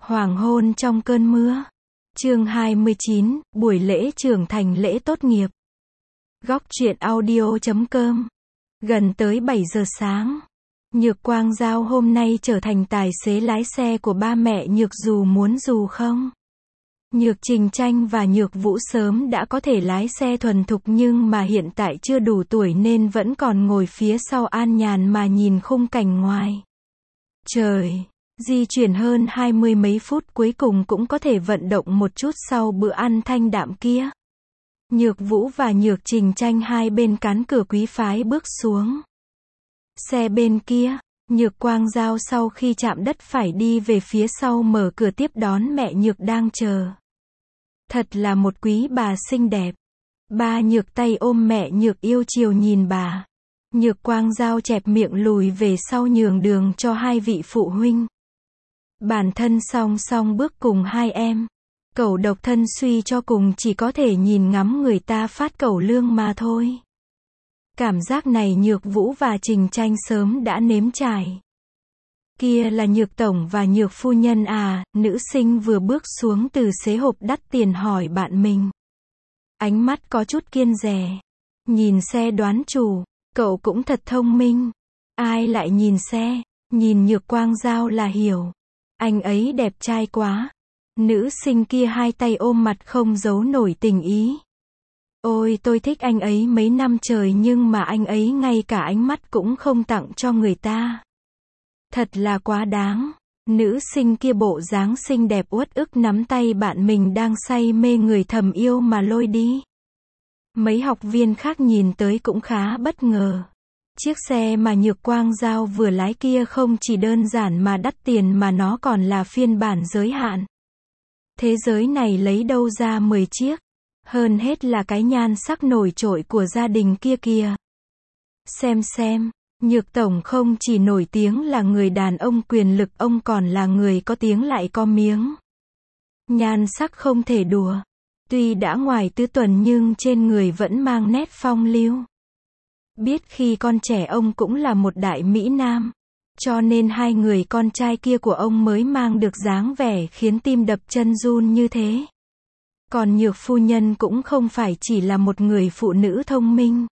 Hoàng hôn trong cơn mưa. Chương 29, buổi lễ trưởng thành lễ tốt nghiệp. Góc truyện audio.com. Gần tới 7 giờ sáng. Nhược Quang Giao hôm nay trở thành tài xế lái xe của ba mẹ Nhược Dù muốn dù không. Nhược Trình Tranh và Nhược Vũ sớm đã có thể lái xe thuần thục nhưng mà hiện tại chưa đủ tuổi nên vẫn còn ngồi phía sau an nhàn mà nhìn khung cảnh ngoài. Trời! Di chuyển hơn 20 mấy phút cuối cùng cũng có thể vận động một chút sau bữa ăn thanh đạm kia. Nhược Vũ và Nhược Trình Tranh hai bên cán cửa quý phái bước xuống. Xe bên kia, Nhược Quang Giao sau khi chạm đất phải đi về phía sau mở cửa tiếp đón mẹ Nhược đang chờ. Thật là một quý bà xinh đẹp. Ba Nhược tay ôm mẹ Nhược yêu chiều nhìn bà. Nhược Quang Giao chẹp miệng lùi về sau nhường đường cho hai vị phụ huynh. Bản thân song song bước cùng hai em. Cẩu độc thân suy cho cùng chỉ có thể nhìn ngắm người ta phát cẩu lương mà thôi. Cảm giác này Nhược Vũ và Trình Tranh sớm đã nếm trải. Kia là Nhược tổng và Nhược phu nhân à, nữ sinh vừa bước xuống từ xế hộp đắt tiền hỏi bạn mình. Ánh mắt có chút kiêng dè. Nhìn xe đoán chủ, cậu cũng thật thông minh. Ai lại nhìn xe, nhìn Nhược Quang Giao là hiểu. Anh ấy đẹp trai quá. Nữ sinh kia hai tay ôm mặt không giấu nổi tình ý. Ôi tôi thích anh ấy mấy năm trời nhưng mà anh ấy ngay cả ánh mắt cũng không tặng cho người ta. Thật là quá đáng. Nữ sinh kia bộ dáng xinh đẹp uất ức nắm tay bạn mình đang say mê người thầm yêu mà lôi đi. Mấy học viên khác nhìn tới cũng khá bất ngờ. Chiếc xe mà Nhược Quang Giao vừa lái kia không chỉ đơn giản mà đắt tiền mà nó còn là phiên bản giới hạn. Thế giới này lấy đâu ra 10 chiếc. Hơn hết là cái nhan sắc nổi trội của gia đình kia kìa. Xem, Nhược tổng không chỉ nổi tiếng là người đàn ông quyền lực, ông còn là người có tiếng lại có miếng. Nhan sắc không thể đùa. Tuy đã ngoài tứ tuần nhưng trên người vẫn mang nét phong lưu. Biết khi còn trẻ ông cũng là một đại mỹ nam. Cho nên hai người con trai kia của ông mới mang được dáng vẻ khiến tim đập chân run như thế. Còn Nhược phu nhân cũng không phải chỉ là một người phụ nữ thông minh.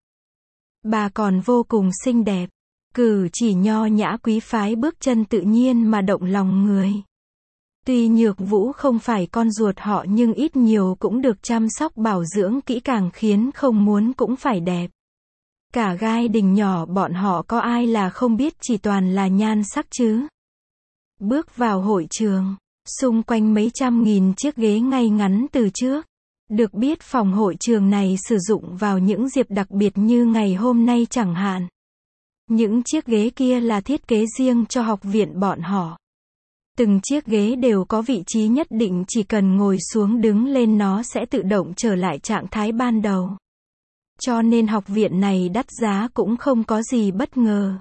Bà còn vô cùng xinh đẹp. Cử chỉ nho nhã quý phái bước chân tự nhiên mà động lòng người. Tuy Nhược Vũ không phải con ruột họ nhưng ít nhiều cũng được chăm sóc bảo dưỡng kỹ càng khiến không muốn cũng phải đẹp. Cả gai đình nhỏ bọn họ có ai là không biết chỉ toàn là nhan sắc chứ. Bước vào hội trường, xung quanh mấy trăm nghìn chiếc ghế ngay ngắn từ trước. Được biết phòng hội trường này sử dụng vào những dịp đặc biệt như ngày hôm nay chẳng hạn. Những chiếc ghế kia là thiết kế riêng cho học viện bọn họ. Từng chiếc ghế đều có vị trí nhất định, chỉ cần ngồi xuống đứng lên nó sẽ tự động trở lại trạng thái ban đầu. Cho nên học viện này đắt giá cũng không có gì bất ngờ.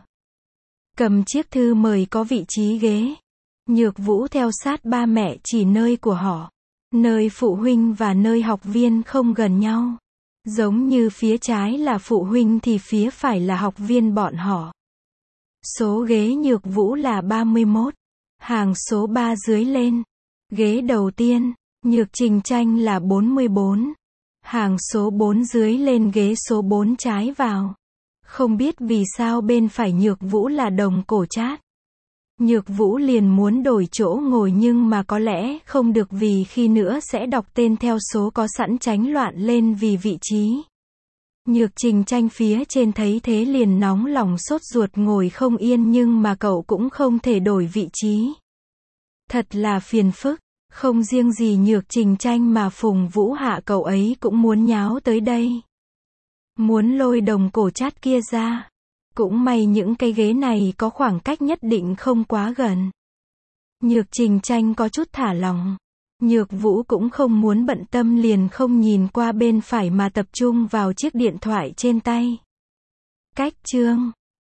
Cầm chiếc thư mời có vị trí ghế. Nhược Vũ theo sát ba mẹ chỉ nơi của họ. Nơi phụ huynh và nơi học viên không gần nhau. Giống như phía trái là phụ huynh thì phía phải là học viên bọn họ. Số ghế Nhược Vũ là 31. Hàng số 3 dưới lên. Ghế đầu tiên, Nhược Trình Tranh là 44. Hàng số 4 dưới lên, ghế số 4 trái vào. Không biết vì sao bên phải Nhược Vũ là đồng cổ chát. Nhược Vũ liền muốn đổi chỗ ngồi nhưng mà có lẽ không được vì khi nữa sẽ đọc tên theo số có sẵn tránh loạn lên vì vị trí. Nhược Trình Tranh phía trên thấy thế liền nóng lòng sốt ruột ngồi không yên nhưng mà cậu cũng không thể đổi vị trí. Thật là phiền phức. Không riêng gì Nhược Trình Tranh mà Phùng Vũ Hạ cậu ấy cũng muốn nháo tới đây. Muốn lôi đồng cổ chát kia ra. Cũng may những cái ghế này có khoảng cách nhất định không quá gần. Nhược Trình Tranh có chút thả lỏng. Nhược Vũ cũng không muốn bận tâm liền không nhìn qua bên phải mà tập trung vào chiếc điện thoại trên tay. Cách chương.